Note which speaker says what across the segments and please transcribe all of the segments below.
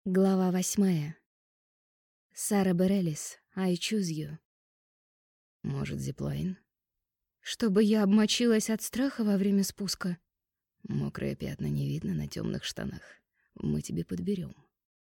Speaker 1: Глава 8. Сара Берелис, I choose you.
Speaker 2: Может, зиплайн?
Speaker 1: Чтобы я обмочилась от страха во время спуска.
Speaker 2: Мокрые пятна не видно на темных штанах. Мы тебе подберем.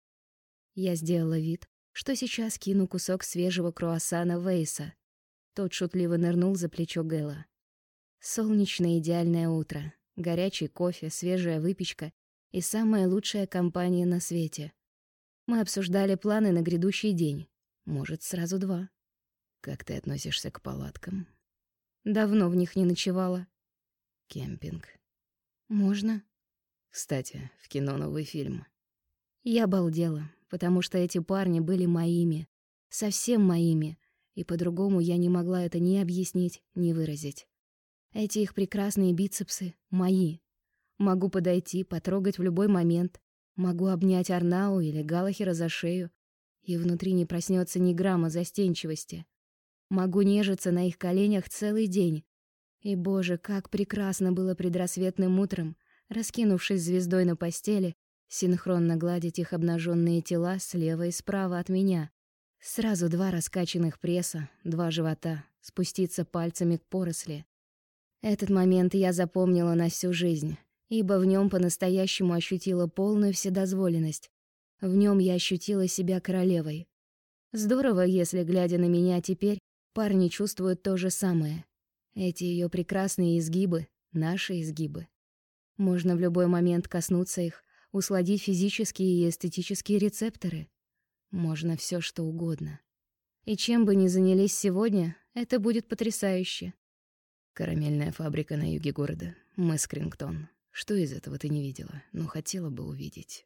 Speaker 1: Я сделала вид, что сейчас кину кусок свежего круассана Вейса. Тот шутливо нырнул за плечо Гэла. Солнечное идеальное утро, горячий кофе, свежая выпечка и самая лучшая компания на свете. Мы обсуждали планы на грядущий день. Может, сразу 2.
Speaker 2: Как ты относишься к палаткам?
Speaker 1: Давно в них не ночевала.
Speaker 2: Кемпинг.
Speaker 1: Можно?
Speaker 2: Кстати, в кино новый фильм.
Speaker 1: Я обалдела, потому что эти парни были моими. Совсем моими. И по-другому я не могла это ни объяснить, ни выразить. Эти их прекрасные бицепсы мои. Могу подойти, потрогать в любой момент. Могу обнять Арнау или Галлахера за шею, и внутри не проснется ни грамма застенчивости. Могу нежиться на их коленях целый день. И, боже, как прекрасно было предрассветным утром, раскинувшись звездой на постели, синхронно гладить их обнаженные тела слева и справа от меня. Сразу 2 раскачанных пресса, 2 живота, спуститься пальцами к поросли. Этот момент я запомнила на всю жизнь, ибо в нем по-настоящему ощутила полную вседозволенность. В нем я ощутила себя королевой. Здорово, если, глядя на меня теперь, парни чувствуют то же самое. Эти ее прекрасные изгибы — наши изгибы. Можно в любой момент коснуться их, усладить физические и эстетические рецепторы. Можно все, что угодно. И чем бы ни занялись сегодня, это будет потрясающе.
Speaker 2: Карамельная фабрика на юге города. Мэскрингтон. Что из этого ты не видела, но хотела бы увидеть?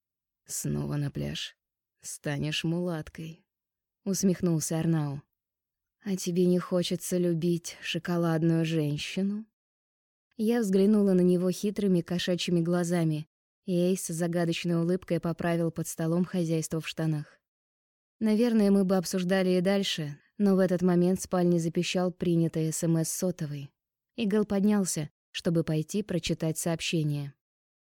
Speaker 2: Снова на пляж. Станешь мулаткой.
Speaker 1: Усмехнулся Арнау. А тебе не хочется любить шоколадную женщину? Я взглянула на него хитрыми кошачьими глазами, и Эйс с загадочной улыбкой поправил под столом хозяйство в штанах. Наверное, мы бы обсуждали и дальше, но в этот момент в спальне запищал принятый СМС сотовый. Игл поднялся, чтобы пойти прочитать сообщение.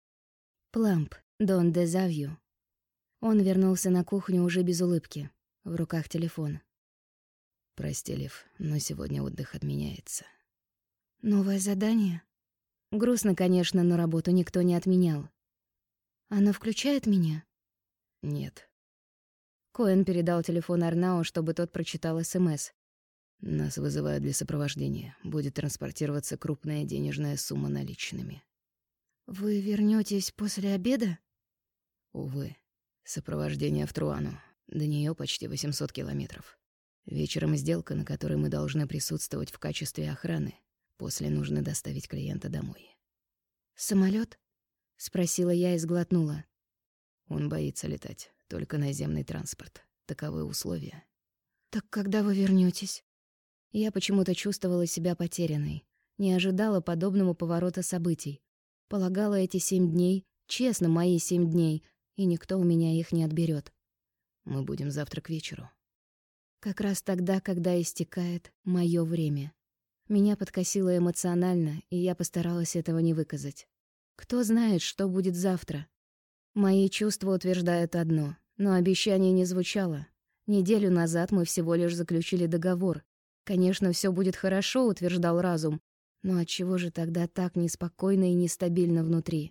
Speaker 1: «Пламп, Дон Дезавью». Он вернулся на кухню уже без улыбки. В руках телефон.
Speaker 2: «Прости, Лив, но сегодня отдых отменяется».
Speaker 1: «Новое задание?» Грустно, конечно, но работу никто не отменял. «Оно включает меня?»
Speaker 2: «Нет».
Speaker 1: Коэн передал телефон Арнау, чтобы тот прочитал СМС.
Speaker 2: «Нас вызывают для сопровождения. Будет транспортироваться крупная денежная сумма наличными».
Speaker 1: «Вы вернётесь после обеда?»
Speaker 2: «Увы. Сопровождение в Труану. До неё почти 800 километров. Вечером сделка, на которой мы должны присутствовать в качестве охраны. После нужно доставить клиента домой».
Speaker 1: «Самолёт?» — спросила я и сглотнула.
Speaker 2: Он боится летать. Только наземный транспорт. Таковы условия.
Speaker 1: «Так когда вы вернётесь?» Я почему-то чувствовала себя потерянной. Не ожидала подобного поворота событий. Полагала, эти 7 дней, честно, мои 7 дней, и никто у меня их не отберёт.
Speaker 2: Мы будем завтра к вечеру.
Speaker 1: Как раз тогда, когда истекает моё время. Меня подкосило эмоционально, и я постаралась этого не выказать. Кто знает, что будет завтра? Мои чувства утверждают одно, но обещание не звучало. Неделю назад мы всего лишь заключили договор. Конечно, всё будет хорошо, утверждал разум, но отчего же тогда так неспокойно и нестабильно внутри?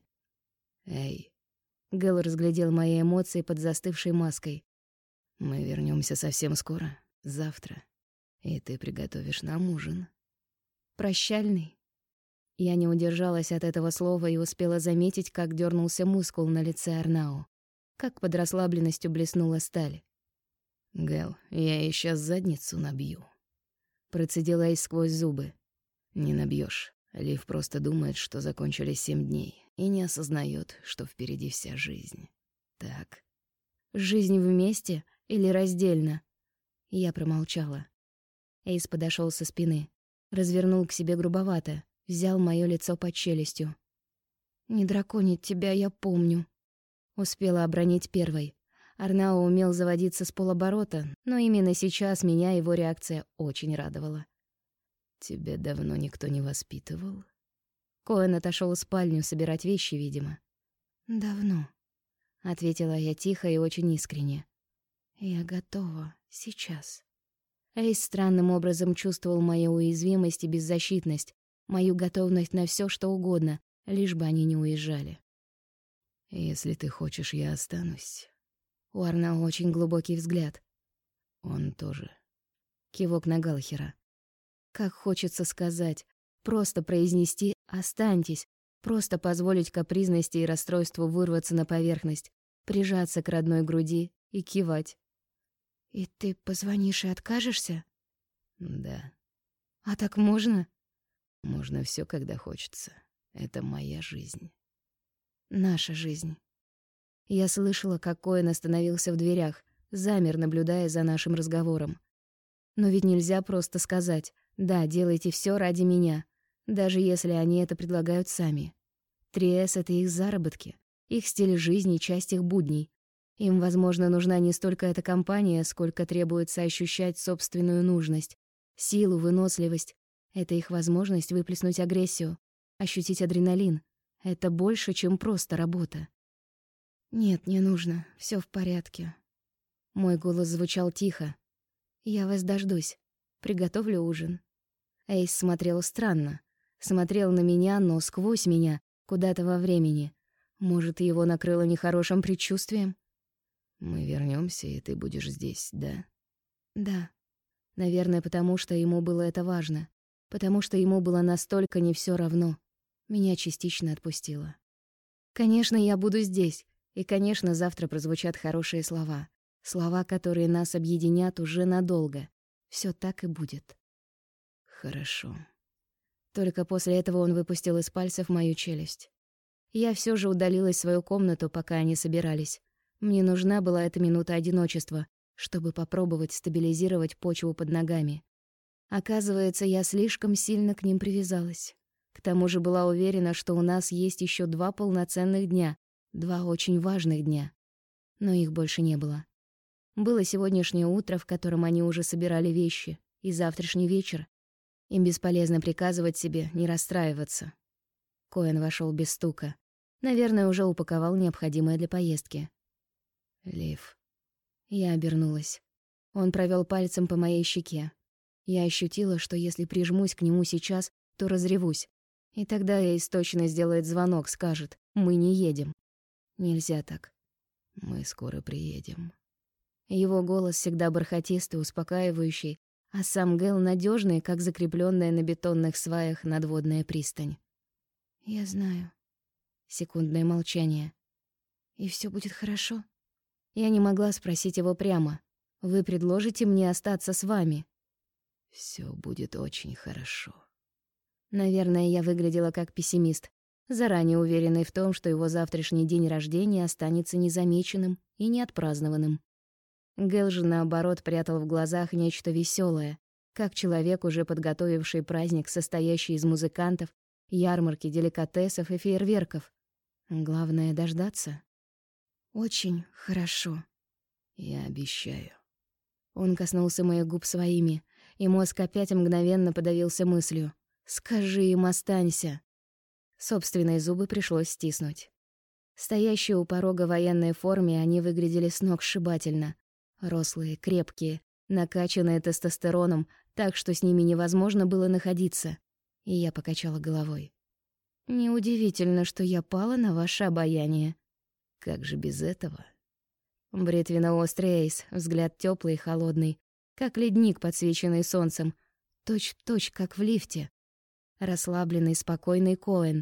Speaker 2: Эй.
Speaker 1: Гэл разглядел мои эмоции под застывшей маской.
Speaker 2: Мы вернёмся совсем скоро, завтра. И ты приготовишь нам ужин.
Speaker 1: Прощальный? Я не удержалась от этого слова и успела заметить, как дёрнулся мускул на лице Арнау, как под расслабленностью блеснула сталь.
Speaker 2: «Гэл, я ей сейчас задницу набью»,
Speaker 1: — процедила Эйс сквозь зубы.
Speaker 2: «Не набьёшь. Лив просто думает, что закончились 7 дней, и не осознаёт, что впереди вся жизнь. Так».
Speaker 1: «Жизнь вместе или раздельно?» Я промолчала. Эйс подошёл со спины, развернул к себе грубовато, взял моё лицо под челюстью. «Не драконить тебя, я помню», — успела обронить первой. Арнау умел заводиться с полоборота, но именно сейчас меня его реакция очень радовала.
Speaker 2: «Тебя давно никто не воспитывал?»
Speaker 1: Коэн отошёл в спальню собирать вещи, видимо. «Давно», — ответила я тихо и очень искренне. «Я готова. Сейчас». Эйс странным образом чувствовал мою уязвимость и беззащитность, мою готовность на все, что угодно, лишь бы они не уезжали.
Speaker 2: «Если ты хочешь, я останусь».
Speaker 1: У Арнау очень глубокий взгляд.
Speaker 2: «Он тоже».
Speaker 1: Кивок на Галхера. Как хочется сказать, просто произнести «останьтесь», просто позволить капризности и расстройству вырваться на поверхность, прижаться к родной груди и кивать. «И ты позвонишь и откажешься?»
Speaker 2: «Да».
Speaker 1: «А так можно?»
Speaker 2: «Можно все, когда хочется. Это моя жизнь».
Speaker 1: «Наша жизнь». Я слышала, как Коэн остановился в дверях, замер, наблюдая за нашим разговором. Но ведь нельзя просто сказать «да, делайте все ради меня», даже если они это предлагают сами. 3С — это их заработки, их стиль жизни, часть их будней. Им, возможно, нужна не столько эта компания, сколько требуется ощущать собственную нужность, силу, выносливость. Это их возможность выплеснуть агрессию, ощутить адреналин. Это больше, чем просто работа. «Нет, не нужно, все в порядке». Мой голос звучал тихо. «Я вас дождусь. Приготовлю ужин». Эйс смотрел странно. Смотрел на меня, но сквозь меня, куда-то во времени. Может, его накрыло нехорошим предчувствием?
Speaker 2: «Мы вернемся, и ты будешь здесь, да?»
Speaker 1: Да. Наверное, потому что ему было это важно. Потому что ему было настолько не все равно. Меня частично отпустило. Конечно, я буду здесь. И, конечно, завтра прозвучат хорошие слова. Слова, которые нас объединят уже надолго. Все так и будет.
Speaker 2: «Хорошо».
Speaker 1: Только после этого он выпустил из пальцев мою челюсть. Я все же удалилась в свою комнату, пока они собирались. Мне нужна была эта минута одиночества, чтобы попробовать стабилизировать почву под ногами. Оказывается, я слишком сильно к ним привязалась. К тому же была уверена, что у нас есть еще 2 полноценных дня, 2 очень важных дня. Но их больше не было. Было сегодняшнее утро, в котором они уже собирали вещи, и завтрашний вечер. Им бесполезно приказывать себе не расстраиваться. Коэн вошел без стука. Наверное, уже упаковал необходимое для поездки.
Speaker 2: «Лив».
Speaker 1: Я обернулась. Он провел пальцем по моей щеке. Я ощутила, что если прижмусь к нему сейчас, то разревусь. И тогда Эйс точно сделает звонок, скажет: «Мы не едем». Нельзя так.
Speaker 2: «Мы скоро приедем».
Speaker 1: Его голос всегда бархатистый, успокаивающий, а сам Гэл надежный, как закрепленная на бетонных сваях надводная пристань. «Я знаю». Секундное молчание. «И все будет хорошо?» Я не могла спросить его прямо. «Вы предложите мне остаться с вами?»
Speaker 2: Все будет очень хорошо».
Speaker 1: Наверное, я выглядела как пессимист, заранее уверенный в том, что его завтрашний день рождения останется незамеченным и неотпразднованным. Гэл же, наоборот, прятал в глазах нечто веселое, как человек, уже подготовивший праздник, состоящий из музыкантов, ярмарки, деликатесов и фейерверков. Главное — дождаться. «Очень хорошо».
Speaker 2: «Я обещаю».
Speaker 1: Он коснулся моих губ своими, и мозг опять мгновенно подавился мыслью: «Скажи им, останься». Собственные зубы пришлось стиснуть. Стоящие у порога в военной форме, они выглядели сногсшибательно. Рослые, крепкие, накачанные тестостероном, так что с ними невозможно было находиться. И я покачала головой. «Неудивительно, что я пала на ваше обаяние».
Speaker 2: «Как же без этого?»
Speaker 1: Бритвенно-острый Эйс, взгляд тёплый и холодный, как ледник, подсвеченный солнцем, точь-в-точь, как в лифте. Расслабленный, спокойный Коэн.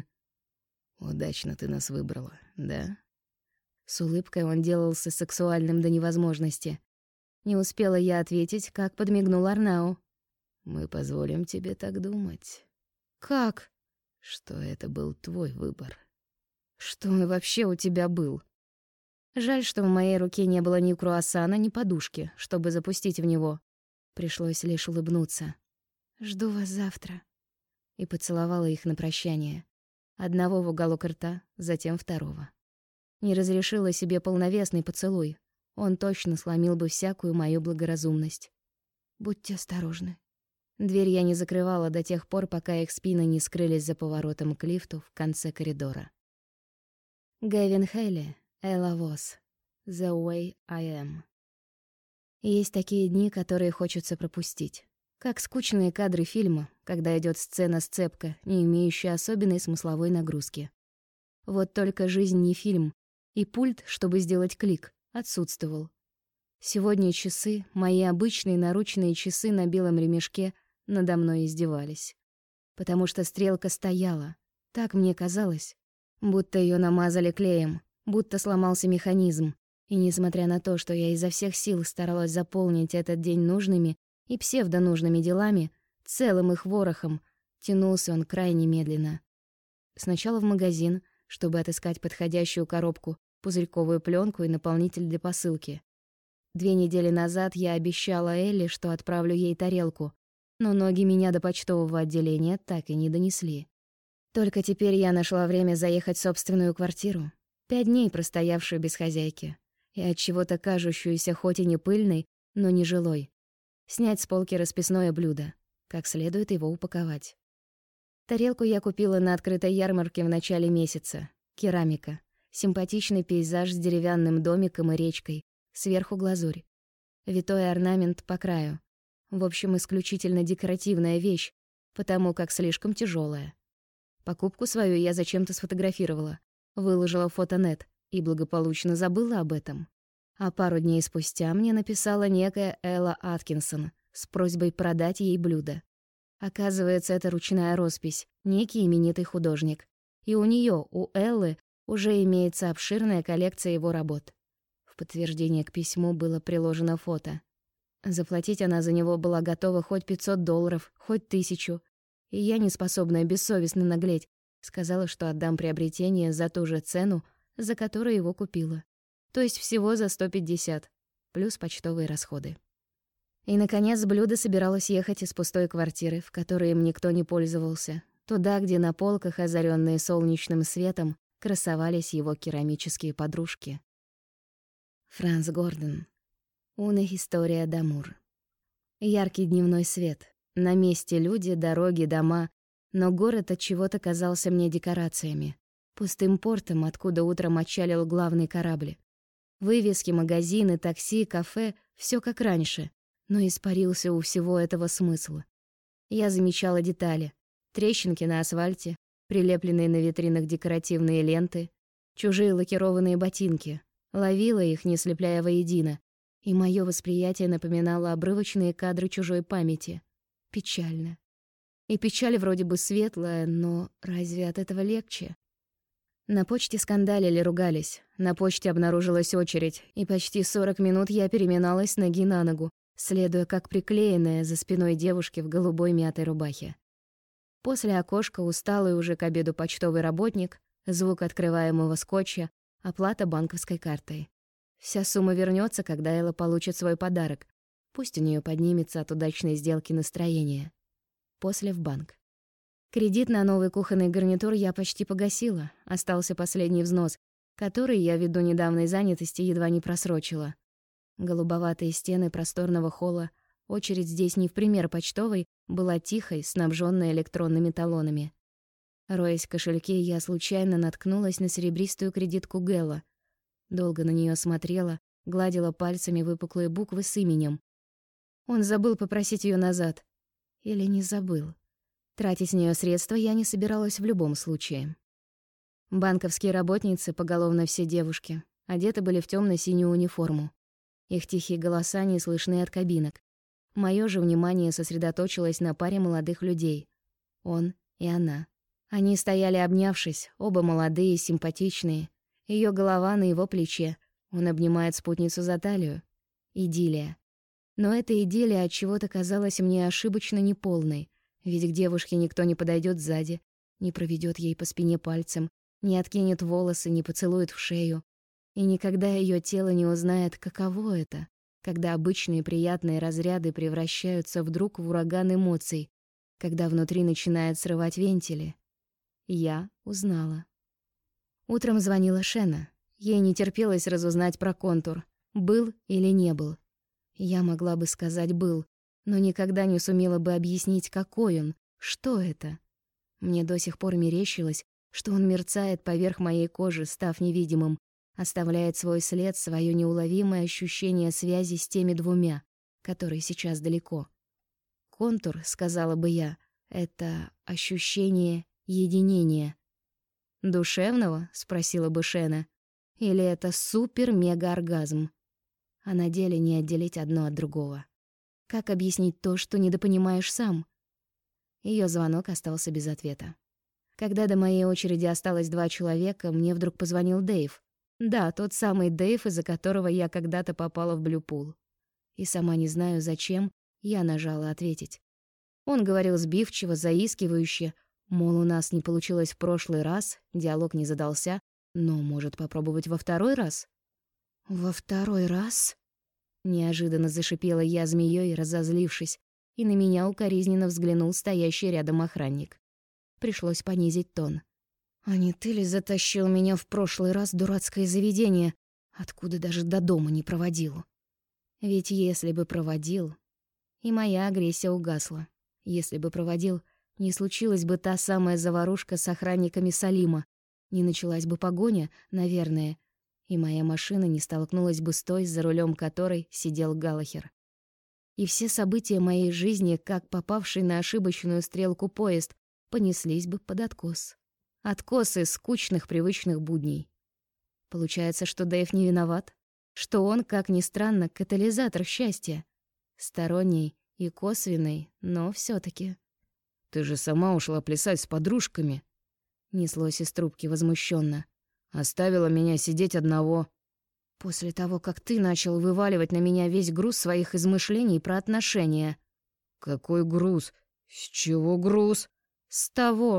Speaker 2: «Удачно ты нас выбрала, да?»
Speaker 1: С улыбкой он делался сексуальным до невозможности. Не успела я ответить, как подмигнул Арнау.
Speaker 2: «Мы позволим тебе так думать».
Speaker 1: «Как?»
Speaker 2: «Что это был твой выбор».
Speaker 1: «Что он вообще у тебя был?» Жаль, что в моей руке не было ни круассана, ни подушки, чтобы запустить в него. Пришлось лишь улыбнуться. «Жду вас завтра». И поцеловала их на прощание. Одного в уголок рта, затем второго. Не разрешила себе полновесный поцелуй. Он точно сломил бы всякую мою благоразумность. «Будьте осторожны». Дверь я не закрывала до тех пор, пока их спины не скрылись за поворотом к лифту в конце коридора. Гэвин Хейли, Элла Вос. The Way I Am. Есть такие дни, которые хочется пропустить. Как скучные кадры фильма, когда идет сцена-сцепка, не имеющая особенной смысловой нагрузки. Вот только жизнь не фильм, и пульт, чтобы сделать клик, отсутствовал. Сегодня часы, мои обычные наручные часы на белом ремешке, надо мной издевались. Потому что стрелка стояла. Так мне казалось. Будто ее намазали клеем, будто сломался механизм. И несмотря на то, что я изо всех сил старалась заполнить этот день нужными и псевдонужными делами, целым их ворохом, тянулся он крайне медленно. Сначала в магазин, чтобы отыскать подходящую коробку, пузырьковую пленку и наполнитель для посылки. 2 недели назад я обещала Элли, что отправлю ей тарелку, но ноги меня до почтового отделения так и не донесли. Только теперь я нашла время заехать в собственную квартиру, 5 дней простоявшую без хозяйки, и от чего-то кажущуюся хоть и не пыльной, но не жилой. Снять с полки расписное блюдо, как следует его упаковать. Тарелку я купила на открытой ярмарке в начале месяца. Керамика. Симпатичный пейзаж с деревянным домиком и речкой. Сверху глазурь. Витой орнамент по краю. В общем, исключительно декоративная вещь, потому как слишком тяжелая. Покупку свою я зачем-то сфотографировала, выложила в фотонет и благополучно забыла об этом. А пару дней спустя мне написала некая Элла Аткинсон с просьбой продать ей блюдо. Оказывается, это ручная роспись, некий именитый художник. И у нее, у Эллы, уже имеется обширная коллекция его работ. В подтверждение к письму было приложено фото. Заплатить она за него была готова хоть $500, хоть 1000. И я, неспособная бессовестно наглеть, сказала, что отдам приобретение за ту же цену, за которую его купила. То есть всего за 150, плюс почтовые расходы. И, наконец, блюдо собиралось ехать из пустой квартиры, в которой им никто не пользовался, туда, где на полках, озарённые солнечным светом, красовались его керамические подружки. Франц Гордон. Una historia d'amor. Яркий дневной свет. На месте люди, дороги, дома, но город от чего-то казался мне декорациями, пустым портом, откуда утром отчалил главный корабль. Вывески, магазины, такси, кафе — всё как раньше, но испарился у всего этого смысл. Я замечала детали: трещинки на асфальте, прилепленные на витринах декоративные ленты, чужие лакированные ботинки, ловила их, не слепляя воедино, и моё восприятие напоминало обрывочные кадры чужой памяти. Печально. И печаль вроде бы светлая, но разве от этого легче? На почте скандалили, ругались. На почте обнаружилась очередь, и почти 40 минут я переминалась с ноги на ногу, следуя как приклеенная за спиной девушки в голубой мятой рубахе. После окошка усталый уже к обеду почтовый работник, звук открываемого скотча, оплата банковской картой. Вся сумма вернется, когда Элла получит свой подарок. Пусть у нее поднимется от удачной сделки настроение. После в банк. Кредит на новый кухонный гарнитур я почти погасила. Остался последний взнос, который я ввиду недавней занятости едва не просрочила. Голубоватые стены просторного холла, очередь здесь не в пример почтовой, была тихой, снабженной электронными талонами. Роясь в кошельке, я случайно наткнулась на серебристую кредитку Гэлла. Долго на нее смотрела, гладила пальцами выпуклые буквы с именем. Он забыл попросить ее назад. Или не забыл. Тратить с нее средства я не собиралась в любом случае. Банковские работницы, поголовно все девушки, одеты были в темно-синюю униформу. Их тихие голоса не слышны от кабинок. Моё же внимание сосредоточилось на паре молодых людей. Он и она. Они стояли обнявшись, оба молодые, симпатичные. Её голова на его плече. Он обнимает спутницу за талию. Идиллия. Но эта идиллия отчего-то казалась мне ошибочно неполной, ведь к девушке никто не подойдет сзади, не проведет ей по спине пальцем, не откинет волосы, не поцелует в шею. И никогда ее тело не узнает, каково это, когда обычные приятные разряды превращаются вдруг в ураган эмоций, когда внутри начинает срывать вентили. Я узнала. Утром звонила Шена. Ей не терпелось разузнать про контур, был или не был. Я могла бы сказать «был», но никогда не сумела бы объяснить, какой он, что это. Мне до сих пор мерещилось, что он мерцает поверх моей кожи, став невидимым, оставляет свой след, свое неуловимое ощущение связи с теми двумя, которые сейчас далеко. Контур, сказала бы я, это ощущение единения. «Душевного?» — спросила бы Шена. «Или это супер-мега-оргазм?» А на деле не отделить одно от другого. Как объяснить то, что недопонимаешь сам? Её звонок остался без ответа. Когда до моей очереди осталось 2 человека, мне вдруг позвонил Дэйв. Да, тот самый Дэйв, из-за которого я когда-то попала в Блюпул. И сама не знаю, зачем, я нажала ответить. Он говорил сбивчиво, заискивающе, мол, у нас не получилось в прошлый раз, диалог не задался, но может попробовать во второй раз? «Во второй раз?» Неожиданно зашипела я змеёй, разозлившись, и на меня укоризненно взглянул стоящий рядом охранник. Пришлось понизить тон. «А не ты ли затащил меня в прошлый раз в дурацкое заведение, откуда даже до дома не проводил?» Ведь если бы проводил, и моя агрессия угасла. Если бы проводил, не случилась бы та самая заварушка с охранниками Салима, не началась бы погоня, наверное, и моя машина не столкнулась бы с той, за рулем которой сидел Галлахер. И все события моей жизни, как попавший на ошибочную стрелку поезд, понеслись бы под откос. Откос из скучных привычных будней. Получается, что Дэйв не виноват, что он, как ни странно, катализатор счастья. Сторонний и косвенный, но всё-таки.
Speaker 2: «Ты же сама ушла плясать с подружками», — неслось из трубки возмущённо. «Оставила меня сидеть одного».
Speaker 1: «После того, как ты начал вываливать на меня весь груз своих измышлений про отношения».
Speaker 2: «Какой груз? С чего груз?»
Speaker 1: «С того».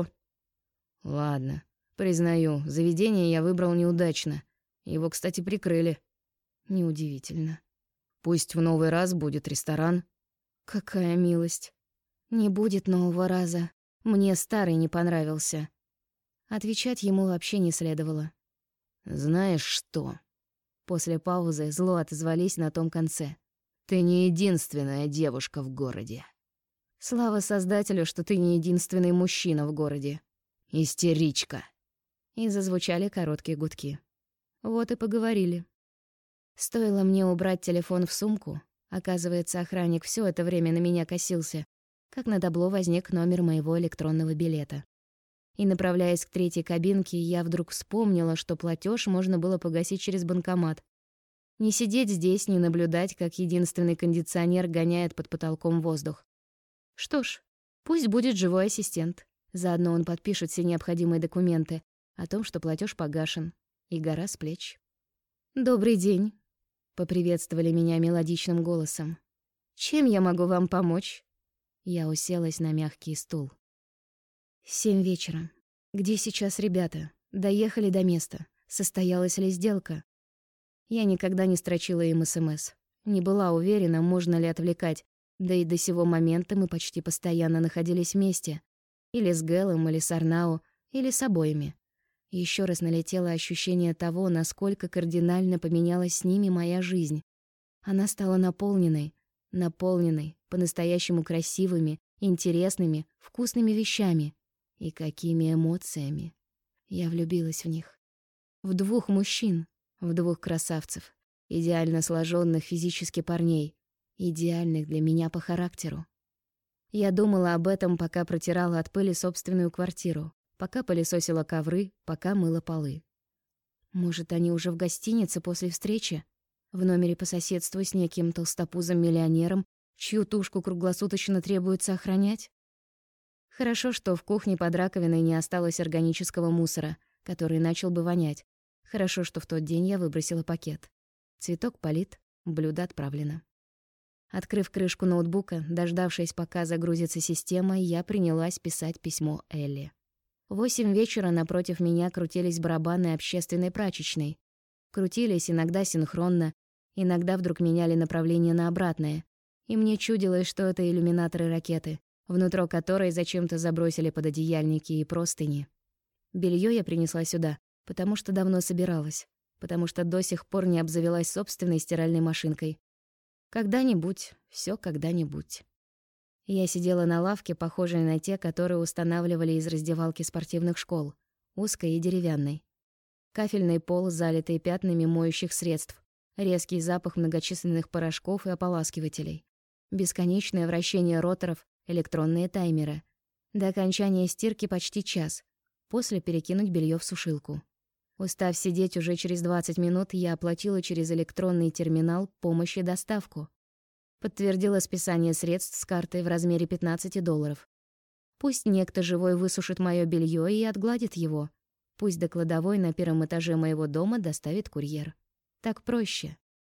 Speaker 2: «Ладно, признаю, заведение я выбрал неудачно. Его, кстати, прикрыли».
Speaker 1: «Неудивительно».
Speaker 2: «Пусть в новый раз будет ресторан».
Speaker 1: «Какая милость. Не будет нового раза. Мне старый не понравился». Отвечать ему вообще не следовало.
Speaker 2: «Знаешь что?»
Speaker 1: После паузы зло отозвались на том конце.
Speaker 2: «Ты не единственная девушка в городе».
Speaker 1: «Слава Создателю, что ты не единственный мужчина в городе».
Speaker 2: «Истеричка».
Speaker 1: И зазвучали короткие гудки. Вот и поговорили. Стоило мне убрать телефон в сумку, оказывается, охранник всё это время на меня косился, как на табло возник номер моего электронного билета. И, направляясь к 3-й кабинке, я вдруг вспомнила, что платёж можно было погасить через банкомат. Не сидеть здесь, не наблюдать, как единственный кондиционер гоняет под потолком воздух. Что ж, пусть будет живой ассистент. Заодно он подпишет все необходимые документы о том, что платёж погашен, и гора с плеч. «Добрый день», — поприветствовали меня мелодичным голосом. «Чем я могу вам помочь?» Я уселась на мягкий стул. 7 вечера. Где сейчас ребята? Доехали до места. Состоялась ли сделка? Я никогда не строчила им СМС. Не была уверена, можно ли отвлекать. Да и до сего момента мы почти постоянно находились вместе. Или с Гэлом, или с Арнау, или с обоими. Еще раз налетело ощущение того, насколько кардинально поменялась с ними моя жизнь. Она стала наполненной, по-настоящему красивыми, интересными, вкусными вещами. И какими эмоциями. Я влюбилась в них. В 2 мужчин, в 2 красавцев, идеально сложенных физически парней, идеальных для меня по характеру. Я думала об этом, пока протирала от пыли собственную квартиру, пока пылесосила ковры, пока мыла полы. Может, они уже в гостинице после встречи? В номере по соседству с неким толстопузом-миллионером, чью тушку круглосуточно требуется охранять? Хорошо, что в кухне под раковиной не осталось органического мусора, который начал бы вонять. Хорошо, что в тот день я выбросила пакет. Цветок полит, блюдо отправлено. Открыв крышку ноутбука, дождавшись, пока загрузится система, я принялась писать письмо Элли. В 8 вечера напротив меня крутились барабаны общественной прачечной. Крутились иногда синхронно, иногда вдруг меняли направление на обратное. И мне чудилось, что это иллюминаторы ракеты, внутрь которой зачем-то забросили пододеяльники и простыни. Белье я принесла сюда, потому что давно собиралась, потому что до сих пор не обзавелась собственной стиральной машинкой. Когда-нибудь, всё когда-нибудь. Я сидела на лавке, похожей на те, которые устанавливали из раздевалки спортивных школ, узкой и деревянной. Кафельный пол, залитый пятнами моющих средств. Резкий запах многочисленных порошков и ополаскивателей. Бесконечное вращение роторов, электронные таймеры. До окончания стирки почти час. После перекинуть белье в сушилку. Устав сидеть уже через 20 минут, я оплатила через электронный терминал помощь и доставку. Подтвердила списание средств с картой в размере $15. Пусть некто живой высушит моё белье и отгладит его. Пусть до кладовой на первом этаже моего дома доставит курьер. Так проще.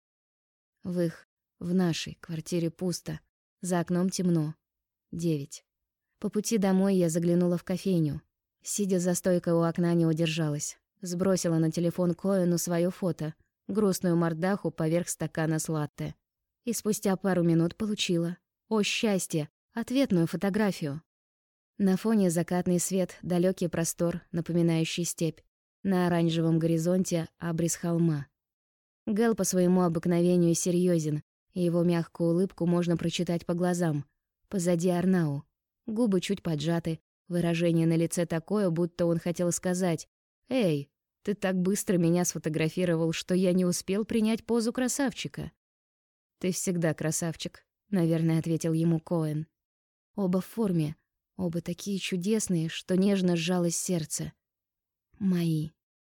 Speaker 1: В нашей квартире пусто. За окном темно. 9. По пути домой я заглянула в кофейню. Сидя за стойкой у окна, не удержалась. Сбросила на телефон Коэну своё фото, грустную мордаху поверх стакана с латте. И спустя пару минут получила. О, счастье! Ответную фотографию. На фоне закатный свет, далёкий простор, напоминающий степь. На оранжевом горизонте абрис холма. Гэл по своему обыкновению серьёзен, и его мягкую улыбку можно прочитать по глазам. Позади Арнау. Губы чуть поджаты, выражение на лице такое, будто он хотел сказать: «Эй, ты так быстро меня сфотографировал, что я не успел принять позу красавчика». «Ты всегда красавчик», — наверное, ответил ему Коэн. Оба в форме, оба такие чудесные, что нежно сжалось сердце. Мои.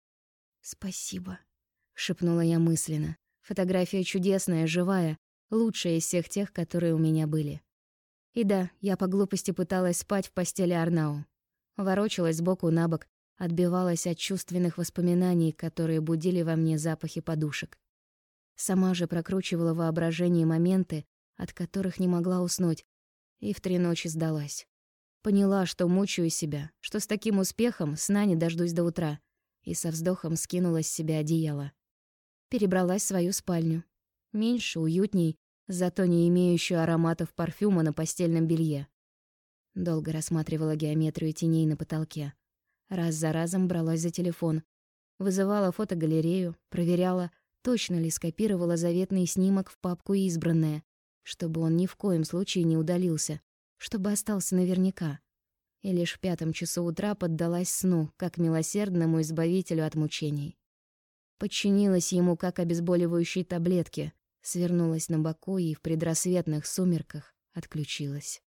Speaker 1: «Спасибо», — шепнула я мысленно. Фотография чудесная, живая, лучшая из всех тех, которые у меня были. И да, я по глупости пыталась спать в постели Арнау. Ворочалась сбоку на бок, отбивалась от чувственных воспоминаний, которые будили во мне запахи подушек. Сама же прокручивала в воображении моменты, от которых не могла уснуть, и в 3 ночи сдалась. Поняла, что мучаю себя, что с таким успехом сна не дождусь до утра, и со вздохом скинула с себя одеяло. Перебралась в свою спальню. Меньше, уютней, зато не имеющую ароматов парфюма на постельном белье. Долго рассматривала геометрию теней на потолке. Раз за разом бралась за телефон. Вызывала фотогалерею, проверяла, точно ли скопировала заветный снимок в папку «Избранное», чтобы он ни в коем случае не удалился, чтобы остался наверняка. И лишь в 5 часу утра поддалась сну, как милосердному избавителю от мучений. Подчинилась ему, как обезболивающей таблетке, свернулась на боку и в предрассветных сумерках отключилась.